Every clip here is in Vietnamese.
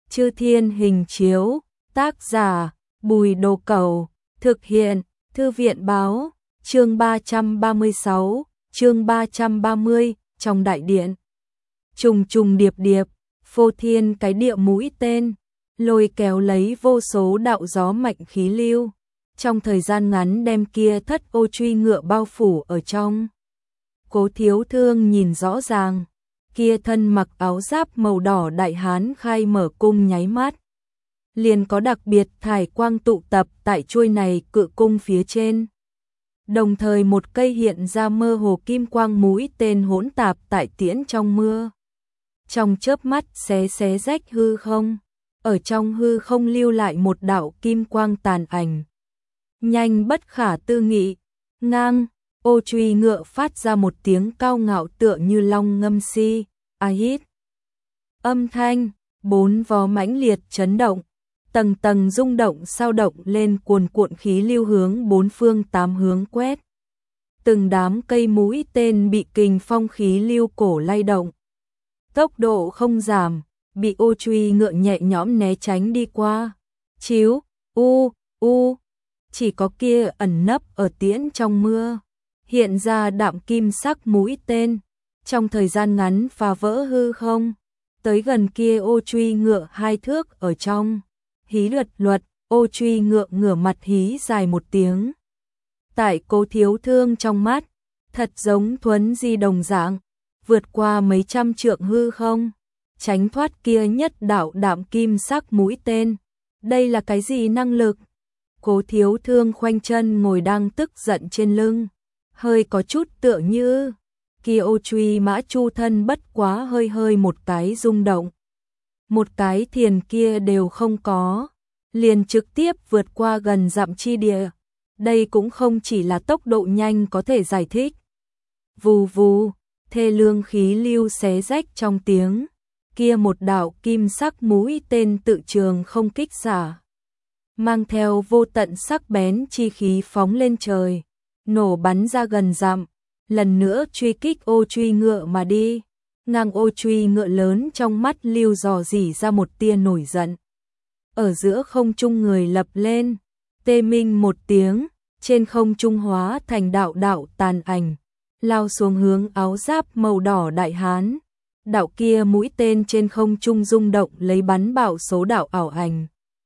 Chư Thiên Hình Chiếu, tác giả, Bùi Đồ Cẩu, thực hiện, Thư viện Báo, chương 336, chương 330, trong đại điện. Trùng trùng điệp điệp, phô thiên cái địa mũi tên, lôi kéo lấy vô số đạo gió mạnh khí lưu, trong thời gian ngắn đem kia thất ô truy ngựa bao phủ ở trong. Cố Thiếu Thương nhìn rõ ràng, kia thân mặc áo giáp màu đỏ đại hán khai mở cung nháy mắt. Liền có đặc biệt thải quang tụ tập tại chuôi này cự cung phía trên. Đồng thời một cây hiện ra mơ hồ kim quang mũi tên hỗn tạp tại tiễn trong mưa. Trong chớp mắt xé rách hư không, ở trong hư không lưu lại một đạo kim quang tàn ảnh. Nhanh bất khả tư nghị, ngang, ô truy ngựa phát ra một tiếng cao ngạo tựa như long ngâm si, ahít. Âm thanh, bốn vó mãnh liệt chấn động, tầng tầng rung động sao động lên cuồn cuộn khí lưu hướng bốn phương tám hướng quét. Từng đám cây mũi tên bị kình phong khí lưu cổ lay động. Tốc độ không giảm, bị ô truy ngựa nhẹ nhõm né tránh đi qua. Chíu, chỉ có kia ẩn nấp ở tiễn trong mưa. Hiện ra đạm kim sắc mũi tên, trong thời gian ngắn phá vỡ hư không, tới gần kia ô truy ngựa 2 thước ở trong. Hí luật, ô truy ngựa ngửa mặt hí dài một tiếng. Tại Cố Thiếu Thương trong mắt, thật giống thuấn di đồng dạng, vượt qua mấy trăm trượng hư không, tránh thoát kia nhất đạo đạm kim sắc mũi tên. Đây là cái gì năng lực? Cố Thiếu Thương khoanh chân ngồi đang tức giận trên lưng, hơi có chút tựa như kia ô truy mã chu thân bất quá hơi một cái rung động. Một cái thiền kia đều không có, liền trực tiếp vượt qua gần dặm chi địa. Đây cũng không chỉ là tốc độ nhanh có thể giải thích. Vù vù, thê lương khí lưu xé rách trong tiếng, kia một đạo kim sắc mũi tên tự trường không kích xả, mang theo vô tận sắc bén chi khí phóng lên trời, nổ bắn ra gần dặm, lần nữa truy kích ô truy ngựa mà đi. Ngang ô truy ngựa lớn trong mắt lưu dò dỉ ra một tia nổi giận. Ở giữa không trung người lập lên, tê minh một tiếng, trên không trung hóa thành đạo đạo tàn ảnh, lao xuống hướng áo giáp màu đỏ đại hán. Đạo kia mũi tên trên không trung rung động lấy bắn bảo số đạo ảo ảnh.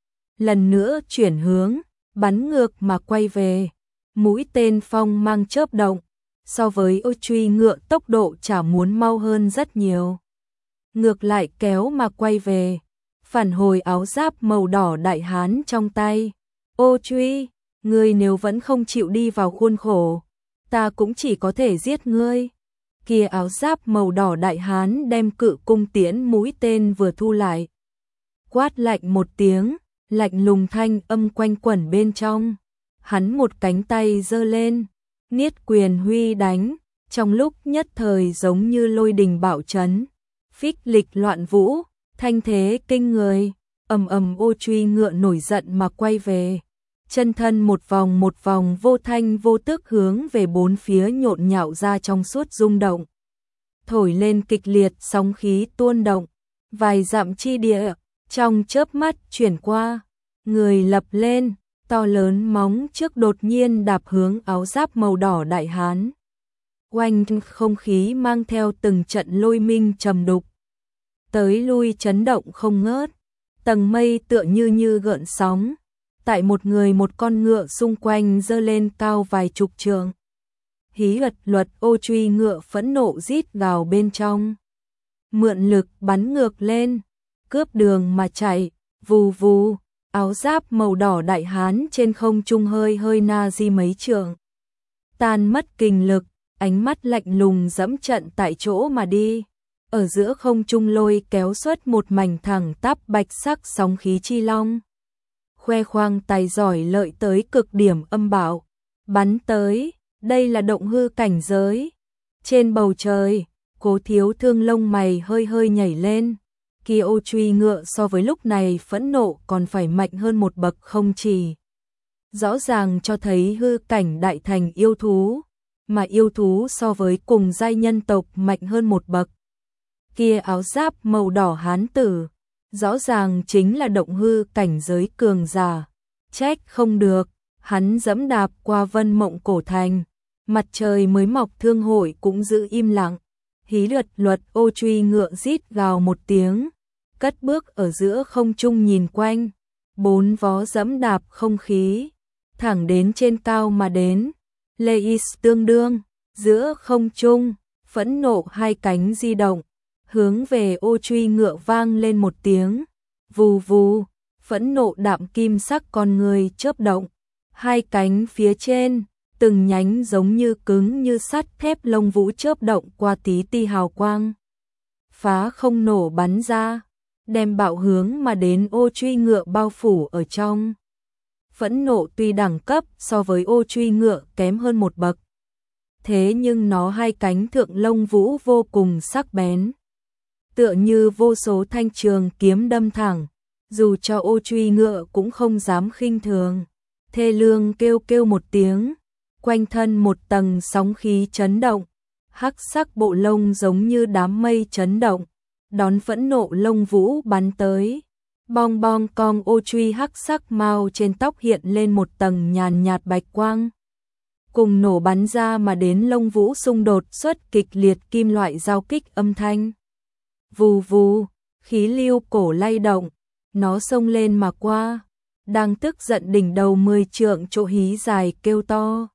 Lần nữa chuyển hướng, bắn ngược mà quay về. Mũi tên phong mang chớp động, so với ô truy ngựa tốc độ chả muốn mau hơn rất nhiều. Ngược lại kéo mà quay về, phản hồi áo giáp màu đỏ đại hán trong tay. Ô truy, ngươi nếu vẫn không chịu đi vào khuôn khổ, ta cũng chỉ có thể giết ngươi. Kia áo giáp màu đỏ đại hán đem cự cung tiễn mũi tên vừa thu lại. Quát lạnh một tiếng, lạnh lùng thanh âm quanh quẩn bên trong. Hắn một cánh tay giơ lên, niết quyền huy đánh, trong lúc nhất thời giống như lôi đình bạo chấn, phích lịch loạn vũ, thanh thế kinh người. Ầm ô truy ngựa nổi giận mà quay về, chân thân một vòng vô thanh vô tức hướng về bốn phía nhộn nhạo ra trong suốt rung động, thổi lên kịch liệt sóng khí tuôn động, vài dặm chi địa trong chớp mắt chuyển qua, người lập lên, to lớn móng trước đột nhiên đạp hướng áo giáp màu đỏ đại hán. Oanh, không khí mang theo từng trận lôi minh trầm đục, tới lui chấn động không ngớt, tầng mây tựa như gợn sóng, tại một người một con ngựa xung quanh dơ lên cao vài chục trượng. Hí luật, ô truy ngựa phẫn nộ rít gào bên trong, mượn lực bắn ngược lên, cướp đường mà chạy. Vù vù, áo giáp màu đỏ đại hán trên không trung hơi na di mấy trượng, tan mất kinh lực, ánh mắt lạnh lùng dẫm trận tại chỗ mà đi. Ở giữa không trung lôi kéo xuất một mảnh thẳng tắp bạch sắc sóng khí chi long, khoe khoang tài giỏi lợi tới cực điểm âm bạo, bắn tới. Đây là động hư cảnh giới. Trên bầu trời, Cố Thiếu Thương lông mày hơi nhảy lên. Kia ô truy ngựa so với lúc này phẫn nộ còn phải mạnh hơn một bậc không chỉ. Rõ ràng cho thấy hư cảnh đại thành yêu thú, mà yêu thú so với cùng giai nhân tộc mạnh hơn một bậc. Kia áo giáp màu đỏ hán tử, rõ ràng chính là động hư cảnh giới cường giả. Trách không được, hắn dẫm đạp qua Vân Mộng cổ thành, mặt trời mới mọc thương hội cũng giữ im lặng. Hí luật luật ô truy ngựa rít gào một tiếng, cất bước ở giữa không trung nhìn quanh, bốn vó dẫm đạp không khí, thẳng đến trên cao mà đến. Leis tương đương, giữa không trung, phẫn nộ hai cánh di động, hướng về ô truy ngựa vang lên một tiếng, vù vù, phẫn nộ đạm kim sắc con người chớp động, hai cánh phía trên, từng nhánh giống như cứng như sắt thép lông vũ chớp động qua tí ti hào quang. Phá không nổ bắn ra, đem bạo hướng mà đến ô truy ngựa bao phủ ở trong. Phẫn nộ tuy đẳng cấp so với ô truy ngựa kém hơn một bậc, thế nhưng nó hai cánh thượng lông vũ vô cùng sắc bén, tựa như vô số thanh trường kiếm đâm thẳng, dù cho ô truy ngựa cũng không dám khinh thường. Thê lương kêu kêu một tiếng, quanh thân một tầng sóng khí chấn động, hắc sắc bộ lông giống như đám mây chấn động, đón phẫn nộ lông vũ bắn tới. Bong bong cong ô truy hắc sắc mao trên tóc hiện lên một tầng nhàn nhạt bạch quang. Cùng nổ bắn ra mà đến lông vũ xung đột xuất kịch liệt kim loại giao kích âm thanh. Vù vù, khí lưu cổ lay động, nó xông lên mà qua, đang tức giận đỉnh đầu 10 trượng chỗ hí dài kêu to.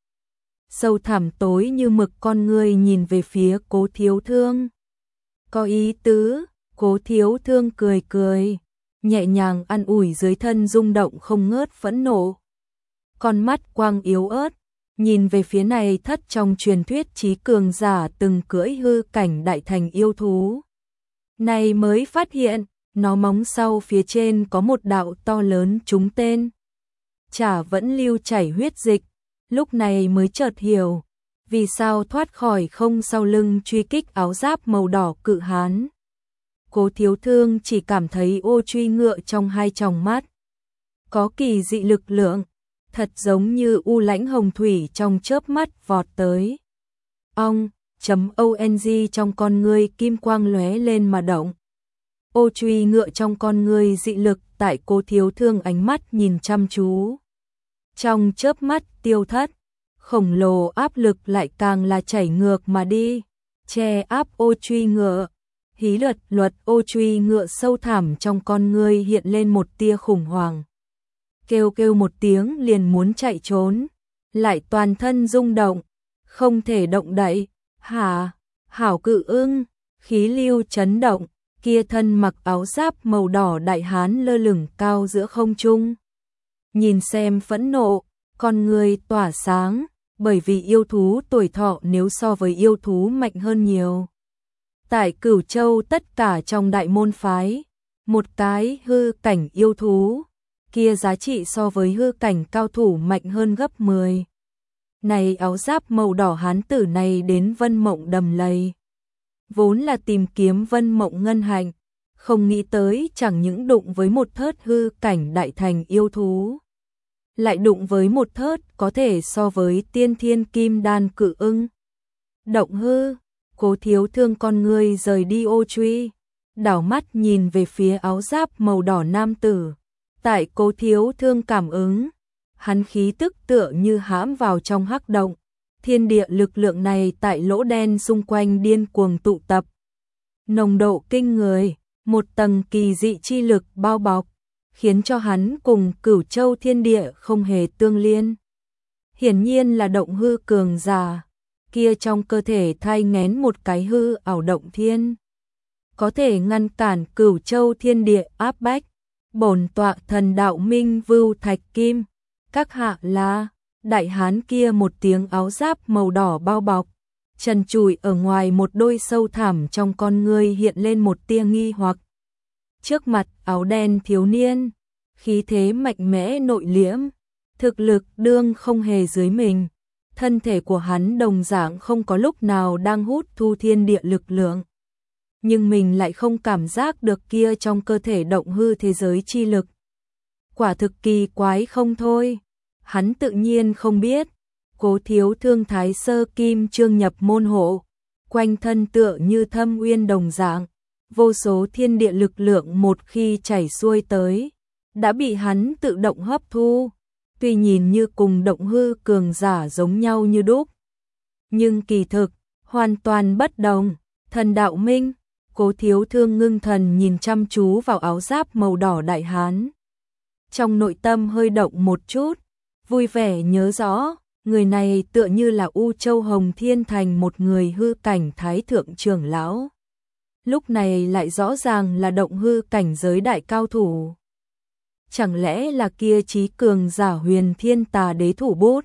Sâu thẳm tối như mực con người nhìn về phía Cố Thiếu Thương. Có ý tứ, Cố Thiếu Thương cười cười, nhẹ nhàng an ủi dưới thân rung động không ngớt phẫn nộ. Con mắt quang yếu ớt, nhìn về phía này thất trong truyền thuyết chí cường giả từng cưỡi hư cảnh đại thành yêu thú. Này mới phát hiện, nó móng sau phía trên có một đạo to lớn trúng tên. Chả vẫn lưu chảy huyết dịch, lúc này mới chợt hiểu, vì sao thoát khỏi không sau lưng truy kích áo giáp màu đỏ cự hán. Cố Thiếu Thương chỉ cảm thấy ô truy ngựa trong hai tròng mắt có kỳ dị lực lượng, thật giống như u lãnh hồng thủy trong chớp mắt vọt tới. Ong, .ong trong con ngươi kim quang lóe lên mà động. Ô truy ngựa trong con ngươi dị lực tại Cố Thiếu Thương ánh mắt nhìn chăm chú. Trong chớp mắt tiêu thất, khổng lồ áp lực lại càng là chảy ngược mà đi, che áp ô truy ngựa. Hí luật luật ô truy ngựa sâu thẳm trong con ngươi hiện lên một tia khủng hoảng. Kêu kêu một tiếng liền muốn chạy trốn, lại toàn thân rung động, không thể động đậy. Hả, hảo cự ưng, khí lưu chấn động, kia thân mặc áo giáp màu đỏ đại hán lơ lửng cao giữa không trung. Nhìn xem phẫn nộ, con người tỏa sáng, bởi vì yêu thú tuổi thọ nếu so với yêu thú mạnh hơn nhiều. Tại Cửu Châu tất cả trong đại môn phái, một cái hư cảnh yêu thú, kia giá trị so với hư cảnh cao thủ mạnh hơn gấp 10. Này áo giáp màu đỏ hán tử này đến Vân Mộng đầm lầy, vốn là tìm kiếm Vân Mộng ngân hạnh, không nghĩ tới chẳng những đụng với một thớt hư cảnh đại thành yêu thú, lại đụng với một thớt có thể so với tiên thiên kim đan cự ưng. Động hư, Cố Thiếu Thương con người rời đi ô truy, đảo mắt nhìn về phía áo giáp màu đỏ nam tử. Tại Cố Thiếu Thương cảm ứng, hắn khí tức tựa như hãm vào trong hắc động, thiên địa lực lượng này tại lỗ đen xung quanh điên cuồng tụ tập. Nồng độ kinh người, một tầng kỳ dị chi lực bao bọc, khiến cho hắn cùng Cửu Châu thiên địa không hề tương liên. Hiển nhiên là động hư cường giả, kia trong cơ thể thai nghén một cái hư ảo động thiên, có thể ngăn cản Cửu Châu thiên địa áp bách. Bổn tọa thần đạo minh vưu thạch kim, các hạ là. Đại hán kia một tiếng áo giáp màu đỏ bao bọc, trần trụi ở ngoài một đôi sâu thẳm trong con ngươi hiện lên một tia nghi hoặc. Trước mặt áo đen thiếu niên, khí thế mạnh mẽ nội liễm, thực lực đương không hề dưới mình, thân thể của hắn đồng dạng không có lúc nào đang hút thu thiên địa lực lượng. Nhưng mình lại không cảm giác được kia trong cơ thể động hư thế giới chi lực. Quả thực kỳ quái không thôi. Hắn tự nhiên không biết, Cố Thiếu Thương thái sơ kim chương nhập môn hộ, quanh thân tựa như thâm uyên đồng dạng, vô số thiên địa lực lượng một khi chảy xuôi tới, đã bị hắn tự động hấp thu, tuy nhìn như cùng động hư cường giả giống nhau như đúc, nhưng kỳ thực, hoàn toàn bất đồng. Thần đạo minh, Cố Thiếu Thương ngưng thần nhìn chăm chú vào áo giáp màu đỏ đại hán. Trong nội tâm hơi động một chút, vui vẻ nhớ rõ, người này tựa như là U Châu Hồng Thiên Thành một người hư cảnh thái thượng trưởng lão. Lúc này lại rõ ràng là động hư cảnh giới đại cao thủ. Chẳng lẽ là kia trí cường giả Huyền Thiên Tà Đế thủ bút?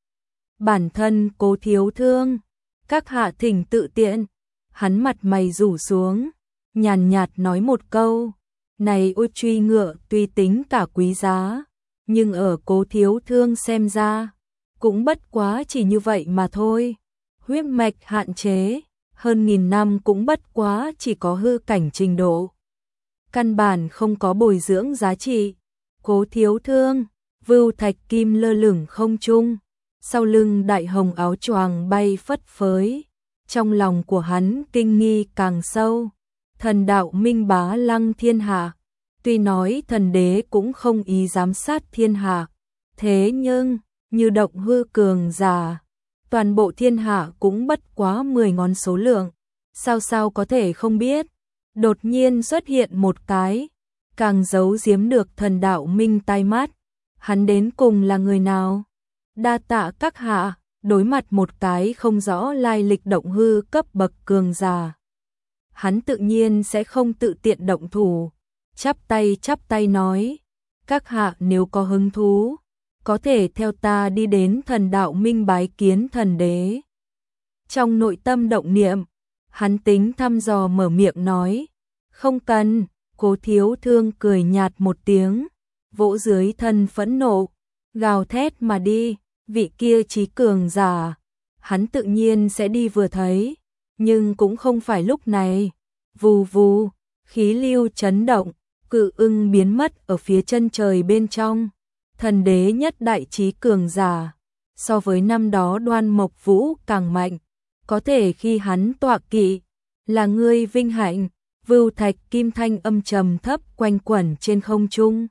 Bản thân Cố Thiếu Thương, các hạ thỉnh tự tiện. Hắn mặt mày rủ xuống, nhàn nhạt nói một câu, này Ô Truy ngựa tuy tính cả quý giá, nhưng ở Cố Thiếu Thương xem ra, cũng bất quá chỉ như vậy mà thôi. Huyết mạch hạn chế, hơn 1000 năm cũng bất quá chỉ có hư cảnh trình độ. Căn bản không có bồi dưỡng giá trị. Cố Thiếu Thương, vưu thạch kim lơ lửng không trung, sau lưng đại hồng áo choàng bay phất phới. Trong lòng của hắn kinh nghi càng sâu, thần đạo minh bá lăng thiên hạ, tuy nói thần đế cũng không ý giám sát thiên hạ, thế nhưng, như động hư cường giả, toàn bộ thiên hạ cũng bất quá 10 ngón số lượng, sao có thể không biết, đột nhiên xuất hiện một cái, càng giấu giếm được thần đạo minh tai mắt, hắn đến cùng là người nào? Đa tạ các hạ. Đối mặt một cái không rõ lai lịch động hư cấp bậc cường giả, hắn tự nhiên sẽ không tự tiện động thủ, chắp tay nói, các hạ nếu có hứng thú, có thể theo ta đi đến thần đạo minh bái kiến thần đế. Trong nội tâm động niệm, hắn tính thăm dò mở miệng nói, không cần. Cố Thiếu Thương cười nhạt một tiếng, vỗ dưới thân phẫn nộ, gào thét mà đi. Vị kia trí cường giả, hắn tự nhiên sẽ đi vừa thấy, nhưng cũng không phải lúc này. Vù vù, khí lưu chấn động, cự ưng biến mất ở phía chân trời bên trong. Thần đế nhất đại trí cường giả, so với năm đó Đoan Mộc Vũ càng mạnh, có thể khi hắn tọa kỵ, là ngươi vinh hạnh. Vưu thạch kim thanh âm trầm thấp quanh quẩn trên không trung,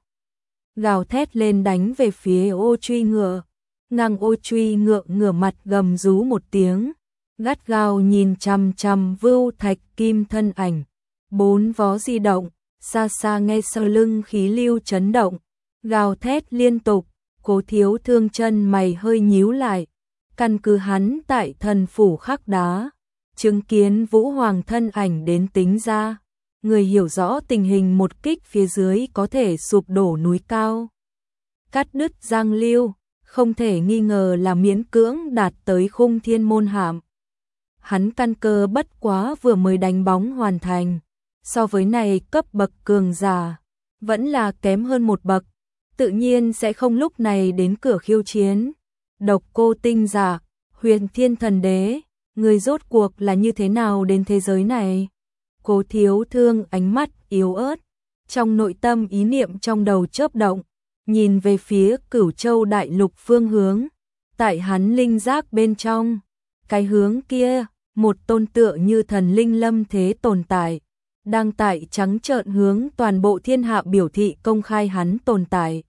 gào thét lên đánh về phía Ô Truy ngựa. Ngang Ô Truy ngựa ngửa mặt gầm rú một tiếng, gắt gao nhìn chằm chằm Vưu thạch kim thân ảnh, bốn vó di động, xa xa nghe sau lưng khí lưu chấn động, gào thét liên tục. Cố Thiếu Thương chân mày hơi nhíu lại, căn cứ hắn tại thần phủ khắc đá, chứng kiến Vũ Hoàng thân ảnh đến tính ra, người hiểu rõ tình hình một kích phía dưới có thể sụp đổ núi cao, cắt đứt giang lưu, không thể nghi ngờ là miễn cưỡng đạt tới khung thiên môn hạm. Hắn căn cơ bất quá vừa mới đánh bóng hoàn thành, so với này cấp bậc cường giả, vẫn là kém hơn một bậc, tự nhiên sẽ không lúc này đến cửa khiêu chiến. Độc Cô Tinh giả, Huyền Thiên Thần Đế, người rốt cuộc là như thế nào đến thế giới này? Cố Thiếu Thương ánh mắt yếu ớt, trong nội tâm ý niệm trong đầu chớp động, nhìn về phía Cửu Châu đại lục phương hướng, tại hắn linh giác bên trong, cái hướng kia, một tôn tựa như thần linh lâm thế tồn tại, đang tại trắng trợn hướng toàn bộ thiên hạ biểu thị công khai hắn tồn tại.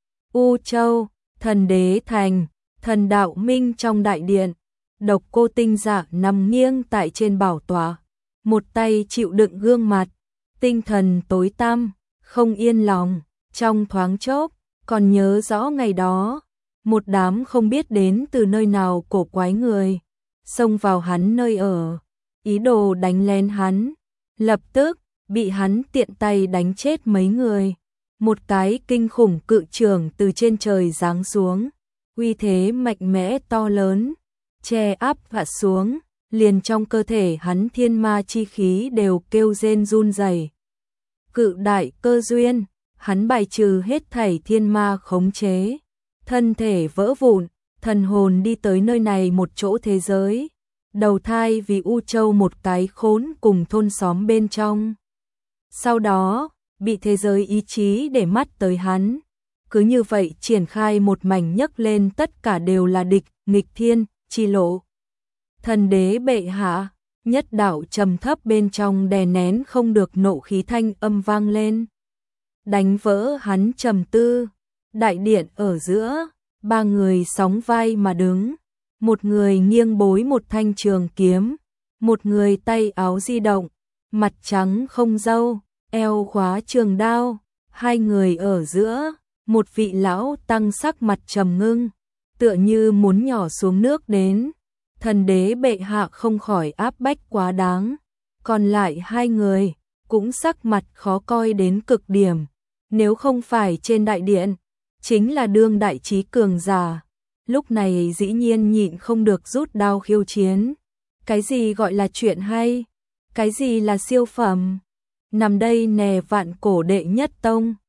U Châu, Thần Đế Thành, Thần Đạo Minh trong đại điện, Độc Cô Tinh giả nằm nghiêng tại trên bảo tọa, một tay chịu đựng gương mặt, tinh thần tối tăm, không yên lòng. Trong thoáng chốc, còn nhớ rõ ngày đó, một đám không biết đến từ nơi nào cổ quái người, xông vào hắn nơi ở, ý đồ đánh lén hắn, lập tức bị hắn tiện tay đánh chết mấy người. Một cái kinh khủng cự trường từ trên trời giáng xuống, uy thế mạnh mẽ to lớn, che áp hạ xuống, liền trong cơ thể hắn thiên ma chi khí đều kêu rên run rẩy. Cự đại cơ duyên, hắn bài trừ hết thảy thiên ma khống chế, thân thể vỡ vụn, thần hồn đi tới nơi này một chỗ thế giới, đầu thai vì U Châu một cái khốn cùng thôn xóm bên trong. Sau đó, bị thế giới ý chí để mắt tới hắn, cứ như vậy triển khai một mảnh nhấc lên tất cả đều là địch, nghịch thiên, chi lộ. Thần đế bệ hạ, nhất đạo trầm thấp bên trong đè nén không được nộ khí thanh âm vang lên. Đánh vỡ hắn trầm tư, đại điện ở giữa, ba người sóng vai mà đứng, một người nghiêng bối một thanh trường kiếm, một người tay áo di động, mặt trắng không râu, eo khóa trường đao, hai người ở giữa, một vị lão tăng sắc mặt trầm ngưng, tựa như muốn nhỏ xuống nước đến. Thần đế bệ hạ không khỏi áp bách quá đáng, còn lại hai người cũng sắc mặt khó coi đến cực điểm, nếu không phải trên đại điện, chính là đương đại trí cường giả, lúc này dĩ nhiên nhịn không được rút đao khiêu chiến. Cái gì gọi là chuyện hay? Cái gì là siêu phẩm? Nằm đây nè vạn cổ đệ nhất tông.